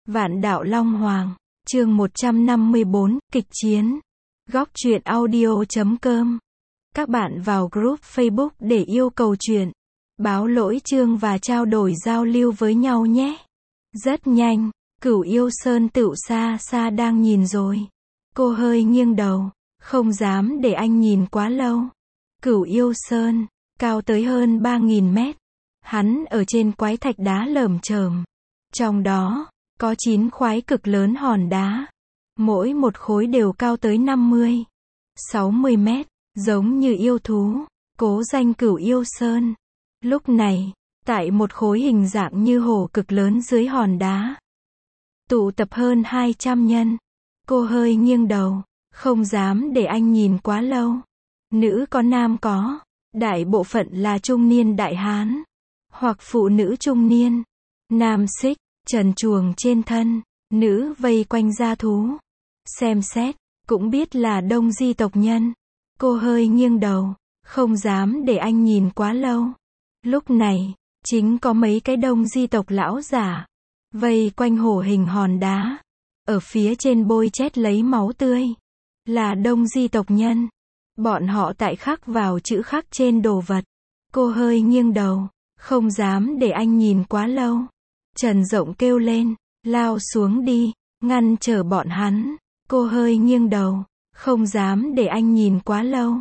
Vạn đạo Long Hoàng, chương 154, kịch chiến. Góc truyện audio.com. Các bạn vào group Facebook để yêu cầu truyện, báo lỗi chương và trao đổi giao lưu với nhau nhé. Rất nhanh, Cửu Yêu Sơn tựu xa xa đang nhìn rồi. Cô hơi nghiêng đầu, không dám để anh nhìn quá lâu. Cửu Yêu Sơn, cao tới hơn 3.000 mét. Hắn ở trên quái thạch đá lởm chởm. Trong đó, có 9 khoái cực lớn hòn đá. Mỗi một khối đều cao tới 50, 60 mét, giống như yêu thú, cố danh Cửu Yêu Sơn. Lúc này, tại một khối hình dạng như hổ cực lớn dưới hòn đá, tụ tập hơn 200 nhân. Cô hơi nghiêng đầu, không dám để anh nhìn quá lâu. Nữ có nam có, đại bộ phận là trung niên đại hán, hoặc phụ nữ trung niên. Nam xích, trần truồng trên thân, nữ vây quanh gia thú. Xem xét, cũng biết là đông di tộc nhân. Cô hơi nghiêng đầu, không dám để anh nhìn quá lâu. Lúc này, chính có mấy cái đông di tộc lão giả, vây quanh hổ hình hòn đá. Ở phía trên bôi chét lấy máu tươi. Là đông di tộc nhân. Bọn họ tại khắc vào chữ khắc trên đồ vật. Cô hơi nghiêng đầu, không dám để anh nhìn quá lâu. Trần Rộng kêu lên, lao xuống đi, ngăn trở bọn hắn. Cô hơi nghiêng đầu, không dám để anh nhìn quá lâu.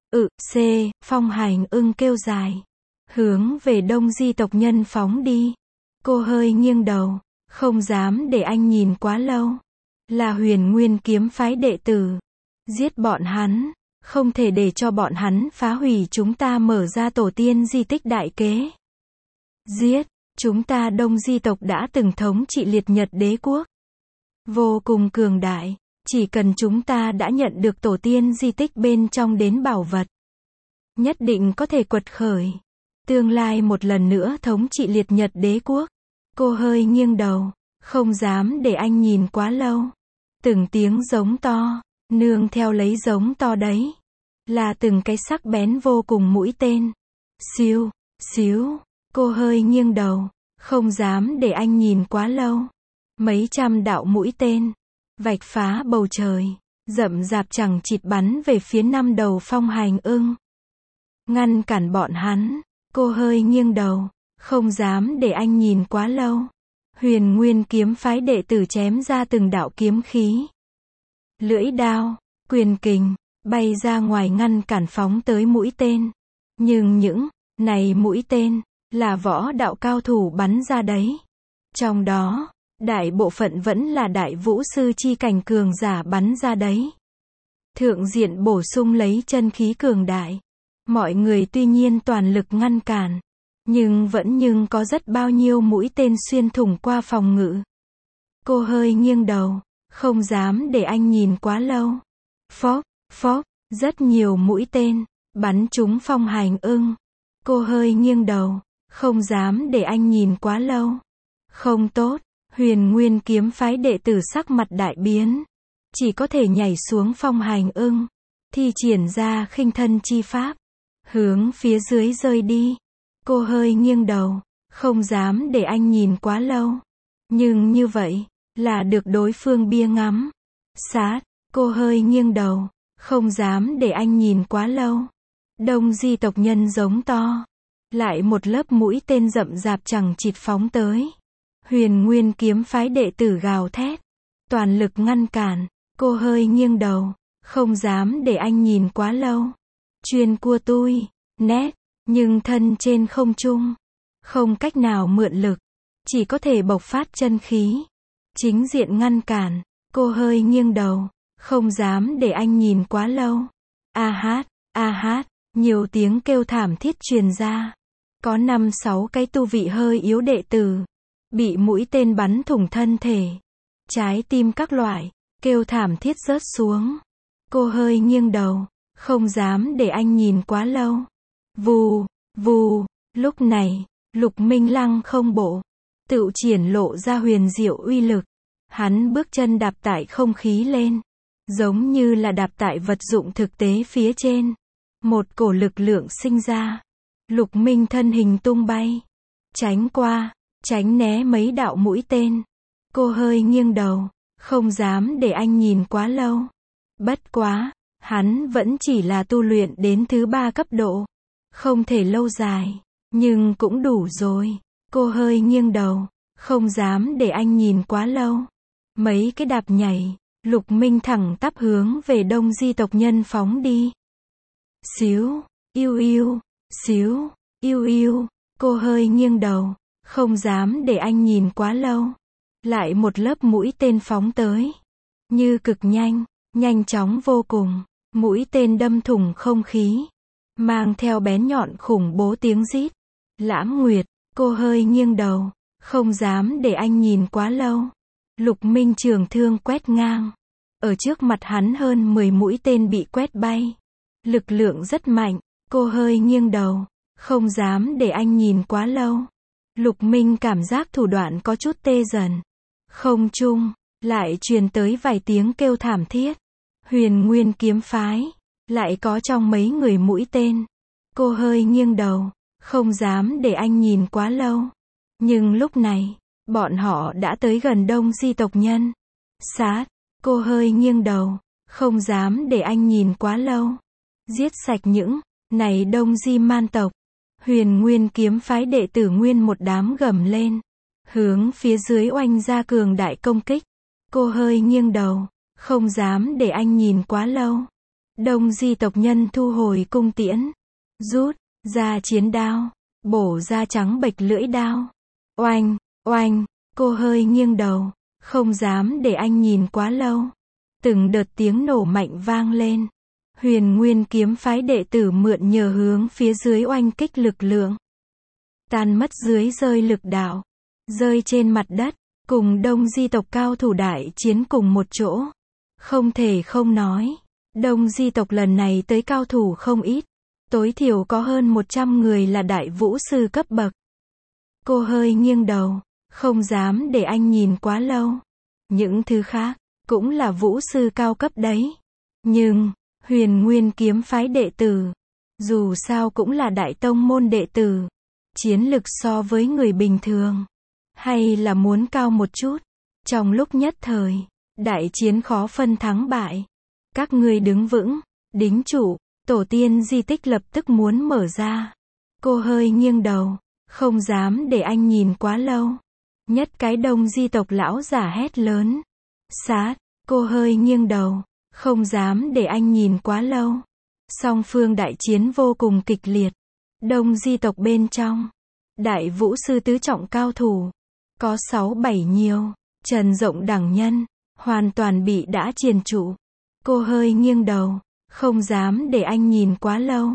Phong Hành Ưng kêu dài, hướng về đông di tộc nhân phóng đi. Cô hơi nghiêng đầu, không dám để anh nhìn quá lâu. Là Huyền Nguyên kiếm phái đệ tử. Giết bọn hắn, không thể để cho bọn hắn phá hủy chúng ta mở ra tổ tiên di tích đại kế. Giết, chúng ta đông di tộc đã từng thống trị liệt nhật đế quốc. Vô cùng cường đại, chỉ cần chúng ta đã nhận được tổ tiên di tích bên trong đến bảo vật, nhất định có thể quật khởi. Tương lai một lần nữa thống trị liệt nhật đế quốc. Cô hơi nghiêng đầu, không dám để anh nhìn quá lâu. Từng tiếng giống to, nương theo lấy giống to đấy, là từng cái sắc bén vô cùng mũi tên. Xíu, xíu, cô hơi nghiêng đầu, không dám để anh nhìn quá lâu. Mấy trăm đạo mũi tên, vạch phá bầu trời, rậm rạp chẳng chịt bắn về phía 5 đầu Phong Hành Ưng. Ngăn cản bọn hắn, cô hơi nghiêng đầu, không dám để anh nhìn quá lâu. Huyền Nguyên kiếm phái đệ tử chém ra từng đạo kiếm khí. Lưỡi đao, quyền kình, bay ra ngoài ngăn cản phóng tới mũi tên. Nhưng những này mũi tên, là võ đạo cao thủ bắn ra đấy. Trong đó, đại bộ phận vẫn là đại vũ sư chi cảnh cường giả bắn ra đấy. Thượng diện bổ sung lấy chân khí cường đại. Mọi người tuy nhiên toàn lực ngăn cản, nhưng có rất bao nhiêu mũi tên xuyên thủng qua phòng ngự. Cô hơi nghiêng đầu, không dám để anh nhìn quá lâu. Phốc, phốc, rất nhiều mũi tên, bắn trúng Phong Hành Ưng. Cô hơi nghiêng đầu, không dám để anh nhìn quá lâu. Không tốt, Huyền Nguyên kiếm phái đệ tử sắc mặt đại biến. Chỉ có thể nhảy xuống Phong Hành Ưng, thi triển ra khinh thân chi pháp, hướng phía dưới rơi đi. Cô hơi nghiêng đầu, không dám để anh nhìn quá lâu. Nhưng như vậy, là được đối phương bia ngắm. Sát, cô hơi nghiêng đầu, không dám để anh nhìn quá lâu. Đông di tộc nhân giống to. Lại một lớp mũi tên rậm rạp chẳng chịt phóng tới. Huyền Nguyên kiếm phái đệ tử gào thét, toàn lực ngăn cản. Cô hơi nghiêng đầu, không dám để anh nhìn quá lâu. Chuyên cua tui, nét, nhưng thân trên không trung, không cách nào mượn lực, chỉ có thể bộc phát chân khí. Chính diện ngăn cản, cô hơi nghiêng đầu, không dám để anh nhìn quá lâu. A hát, nhiều tiếng kêu thảm thiết truyền ra. Có 5-6 cái tu vị hơi yếu đệ tử, bị mũi tên bắn thủng thân thể, trái tim các loại, kêu thảm thiết rớt xuống. Cô hơi nghiêng đầu, không dám để anh nhìn quá lâu. Vù, vù, lúc này, Lục Minh Lăng không bộ, tựu triển lộ ra huyền diệu uy lực. Hắn bước chân đạp tại không khí lên, giống như là đạp tại vật dụng thực tế phía trên. Một cổ lực lượng sinh ra. Lục Minh thân hình tung bay, tránh qua, tránh né mấy đạo mũi tên. Cô hơi nghiêng đầu, không dám để anh nhìn quá lâu. Bất quá, hắn vẫn chỉ là tu luyện đến thứ 3 cấp độ. Không thể lâu dài, nhưng cũng đủ rồi. Cô hơi nghiêng đầu, không dám để anh nhìn quá lâu. Mấy cái đạp nhảy, Lục Minh thẳng tắp hướng về Đông Di tộc nhân phóng đi. Xíu, yêu yêu, xíu, yêu yêu, cô hơi nghiêng đầu, không dám để anh nhìn quá lâu. Lại một lớp mũi tên phóng tới. Như cực nhanh, nhanh chóng vô cùng, mũi tên đâm thủng không khí. Mang theo bén nhọn khủng bố tiếng rít. Lãm Nguyệt, cô hơi nghiêng đầu, không dám để anh nhìn quá lâu. Lục Minh trường thương quét ngang. Ở trước mặt hắn hơn 10 mũi tên bị quét bay. Lực lượng rất mạnh, cô hơi nghiêng đầu, không dám để anh nhìn quá lâu. Lục Minh cảm giác thủ đoạn có chút tê dần. Không trung, lại truyền tới vài tiếng kêu thảm thiết. Huyền Nguyên kiếm phái, lại có trong mấy người mũi tên. Cô hơi nghiêng đầu, không dám để anh nhìn quá lâu. Nhưng lúc này, bọn họ đã tới gần Đông Di tộc nhân. Sát, cô hơi nghiêng đầu, không dám để anh nhìn quá lâu. Giết sạch những này Đông Di man tộc. Huyền Nguyên kiếm phái đệ tử nguyên một đám gầm lên, hướng phía dưới oanh ra cường đại công kích. Cô hơi nghiêng đầu, không dám để anh nhìn quá lâu. Đông Di tộc nhân thu hồi cung tiễn, rút ra chiến đao, bổ ra trắng bệch lưỡi đao. Oanh, oanh, cô hơi nghiêng đầu, không dám để anh nhìn quá lâu. Từng đợt tiếng nổ mạnh vang lên. Huyền Nguyên kiếm phái đệ tử mượn nhờ hướng phía dưới oanh kích lực lượng. Tan mất dưới rơi lực đạo. Rơi trên mặt đất, cùng Đông Di tộc cao thủ đại chiến cùng một chỗ. Không thể không nói, Đông Di tộc lần này tới cao thủ không ít. Tối thiểu có hơn 100 người là đại vũ sư cấp bậc. Cô hơi nghiêng đầu, không dám để anh nhìn quá lâu. Những thứ khác, cũng là vũ sư cao cấp đấy. Nhưng, Huyền Nguyên kiếm phái đệ tử, dù sao cũng là đại tông môn đệ tử. Chiến lực so với người bình thường, hay là muốn cao một chút. Trong lúc nhất thời, đại chiến khó phân thắng bại. Các ngươi đứng vững, đính trụ, tổ tiên di tích lập tức muốn mở ra. Cô hơi nghiêng đầu, không dám để anh nhìn quá lâu. Nhất cái Đông Di tộc lão giả hét lớn. Sát, cô hơi nghiêng đầu, không dám để anh nhìn quá lâu. Song phương đại chiến vô cùng kịch liệt. Đông Di tộc bên trong, đại vũ sư tứ trọng cao thủ, có 6-7 nhiều, trần rộng đẳng nhân, hoàn toàn bị đã triền trụ. Cô hơi nghiêng đầu, không dám để anh nhìn quá lâu.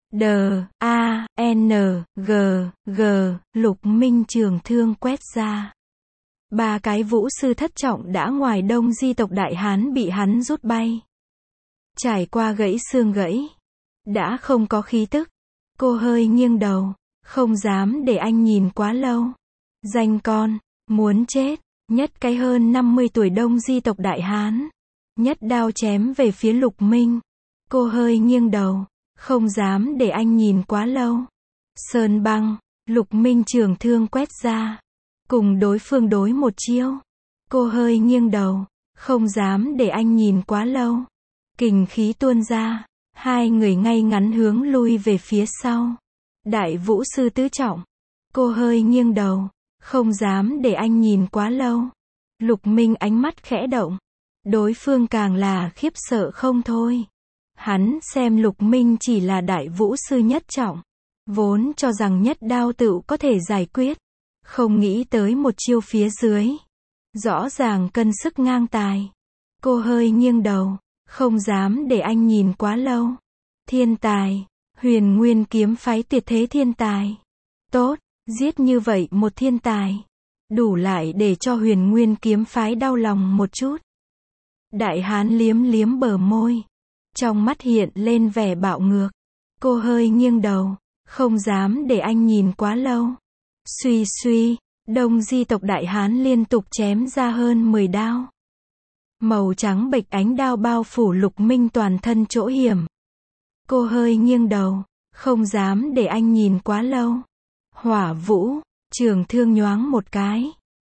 D-A-N-G, Lục Minh trường thương quét ra. 3 cái vũ sư thất trọng đã ngoài Đông Di tộc đại hán bị hắn rút bay. Trải qua gãy xương gãy, đã không có khí tức. Cô hơi nghiêng đầu, không dám để anh nhìn quá lâu. Danh con, muốn chết, nhất cái hơn 50 tuổi Đông Di tộc đại hán. Nhất đao chém về phía Lục Minh. Cô hơi nghiêng đầu, không dám để anh nhìn quá lâu. Sơn băng, Lục Minh trường thương quét ra. Cùng đối phương đối một chiêu. Cô hơi nghiêng đầu, không dám để anh nhìn quá lâu. Kình khí tuôn ra, hai người ngay ngắn hướng lui về phía sau. Đại vũ sư tứ trọng. Cô hơi nghiêng đầu, không dám để anh nhìn quá lâu. Lục Minh ánh mắt khẽ động. Đối phương càng là khiếp sợ không thôi. Hắn xem Lục Minh chỉ là đại vũ sư nhất trọng. Vốn cho rằng nhất đao tựu có thể giải quyết. Không nghĩ tới một chiêu phía dưới. Rõ ràng cân sức ngang tài. Cô hơi nghiêng đầu, không dám để anh nhìn quá lâu. Thiên tài, Huyền Nguyên kiếm phái tuyệt thế thiên tài. Tốt, giết như vậy một thiên tài. Đủ lại để cho Huyền Nguyên kiếm phái đau lòng một chút. Đại hán liếm liếm bờ môi. Trong mắt hiện lên vẻ bạo ngược. Cô hơi nghiêng đầu, không dám để anh nhìn quá lâu. Suy suy, Đông Di tộc đại hán liên tục chém ra hơn 10 đao. Màu trắng bệch ánh đao bao phủ Lục Minh toàn thân chỗ hiểm. Cô hơi nghiêng đầu, không dám để anh nhìn quá lâu. Hỏa vũ, trường thương nhoáng một cái.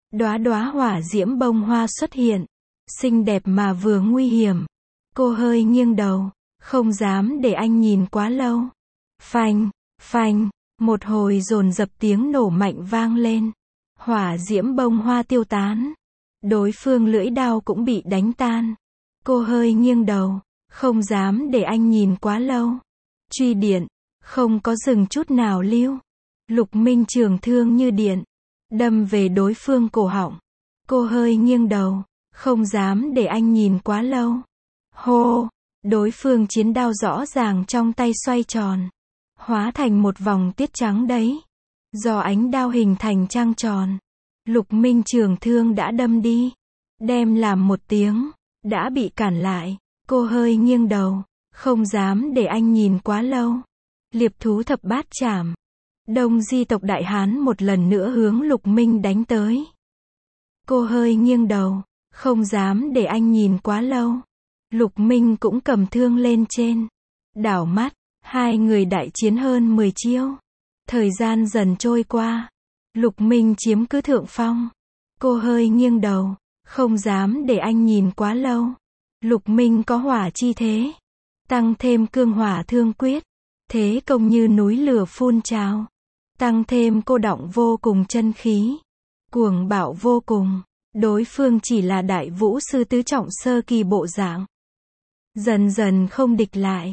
Đóa đóa hỏa diễm bông hoa xuất hiện, xinh đẹp mà vừa nguy hiểm. Cô hơi nghiêng đầu, không dám để anh nhìn quá lâu. Phanh, phanh, một hồi dồn dập tiếng nổ mạnh vang lên. Hỏa diễm bông hoa tiêu tán. Đối phương lưỡi đao cũng bị đánh tan. Cô hơi nghiêng đầu, không dám để anh nhìn quá lâu. Truy điện, không có dừng chút nào lưu. Lục Minh trường thương như điện, đâm về đối phương cổ họng. Cô hơi nghiêng đầu, không dám để anh nhìn quá lâu. Hô, đối phương chiến đao rõ ràng trong tay xoay tròn, hóa thành một vòng tiết trắng đấy. Do ánh đao hình thành trăng tròn. Lục Minh trường thương đã đâm đi, đem làm một tiếng, đã bị cản lại. Cô hơi nghiêng đầu, không dám để anh nhìn quá lâu. Liệp thú thập bát chảm. Đông Di tộc Đại Hán một lần nữa hướng Lục Minh đánh tới. Cô hơi nghiêng đầu, không dám để anh nhìn quá lâu. Lục Minh cũng cầm thương lên trên. Đảo mắt, hai người đại chiến hơn 10 chiêu. Thời gian dần trôi qua. Lục Minh chiếm cứ thượng phong. Cô hơi nghiêng đầu, không dám để anh nhìn quá lâu. Lục Minh có hỏa chi thế, tăng thêm cương hỏa thương quyết, thế công như núi lửa phun trào, tăng thêm cô đọng vô cùng chân khí, cuồng bạo vô cùng. Đối phương chỉ là đại vũ sư tứ trọng sơ kỳ bộ dạng, dần dần không địch lại.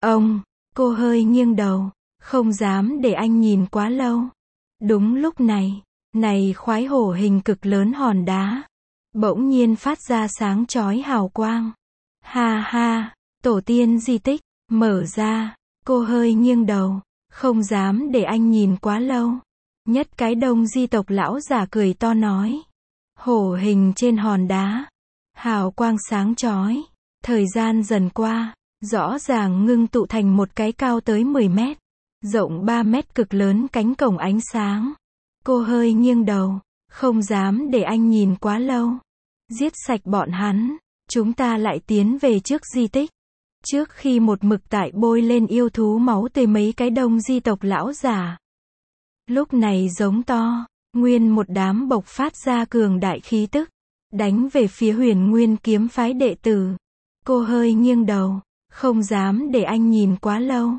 Cô hơi nghiêng đầu, không dám để anh nhìn quá lâu. Đúng lúc này, khoái hổ hình cực lớn hòn đá bỗng nhiên phát ra sáng chói hào quang. Ha ha, tổ tiên di tích, mở ra. Cô hơi nghiêng đầu, không dám để anh nhìn quá lâu. Nhất cái Đông Di tộc lão giả cười to nói. Hổ hình trên hòn đá, hào quang sáng chói. Thời gian dần qua, rõ ràng ngưng tụ thành một cái cao tới 10 mét, rộng 3 mét cực lớn cánh cổng ánh sáng. Cô hơi nghiêng đầu, không dám để anh nhìn quá lâu. Giết sạch bọn hắn, chúng ta lại tiến về trước di tích. Trước khi một mực tại bôi lên yêu thú máu tươi mấy cái Đông Di tộc lão giả. Lúc này giống to, nguyên một đám bộc phát ra cường đại khí tức, đánh về phía Huyền Nguyên kiếm phái đệ tử. Cô hơi nghiêng đầu, không dám để anh nhìn quá lâu.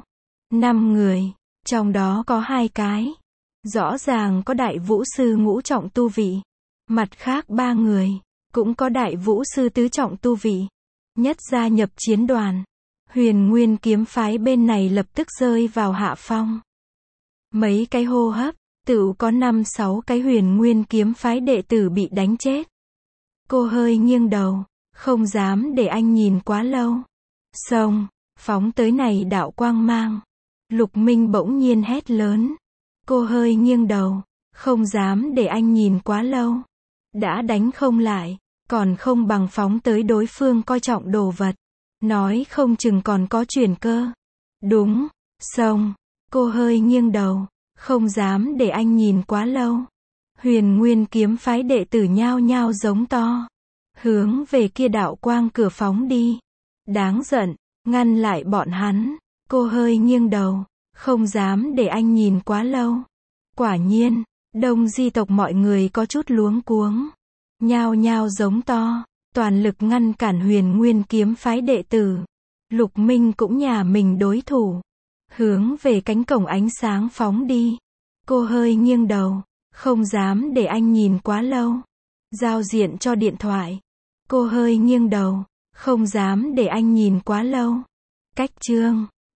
5 người, trong đó có 2 cái. Rõ ràng có đại vũ sư ngũ trọng tu vị. Mặt khác 3 người, cũng có đại vũ sư tứ trọng tu vị. Nhất gia nhập chiến đoàn. Huyền Nguyên kiếm phái bên này lập tức rơi vào hạ phong. Mấy cái hô hấp, tựu có 5-6 cái Huyền Nguyên kiếm phái đệ tử bị đánh chết. Cô hơi nghiêng đầu, không dám để anh nhìn quá lâu. Xông, phóng tới này đạo quang mang. Lục Minh bỗng nhiên hét lớn. Cô hơi nghiêng đầu, không dám để anh nhìn quá lâu. Đã đánh không lại, còn không bằng phóng tới đối phương coi trọng đồ vật. Nói không chừng còn có chuyển cơ. Đúng, xông. Cô hơi nghiêng đầu, không dám để anh nhìn quá lâu. Huyền Nguyên kiếm phái đệ tử nhao nhao giống to, hướng về kia đạo quang cửa phóng đi. Đáng giận, ngăn lại bọn hắn. Cô hơi nghiêng đầu, không dám để anh nhìn quá lâu. Quả nhiên, Đông Di tộc mọi người có chút luống cuống, nhao nhao giống to, toàn lực ngăn cản Huyền Nguyên kiếm phái đệ tử. Lục Minh cũng nhà mình đối thủ, hướng về cánh cổng ánh sáng phóng đi. Cô hơi nghiêng đầu, không dám để anh nhìn quá lâu. Giao diện cho điện thoại. Cô hơi nghiêng đầu, không dám để anh nhìn quá lâu. Cách chương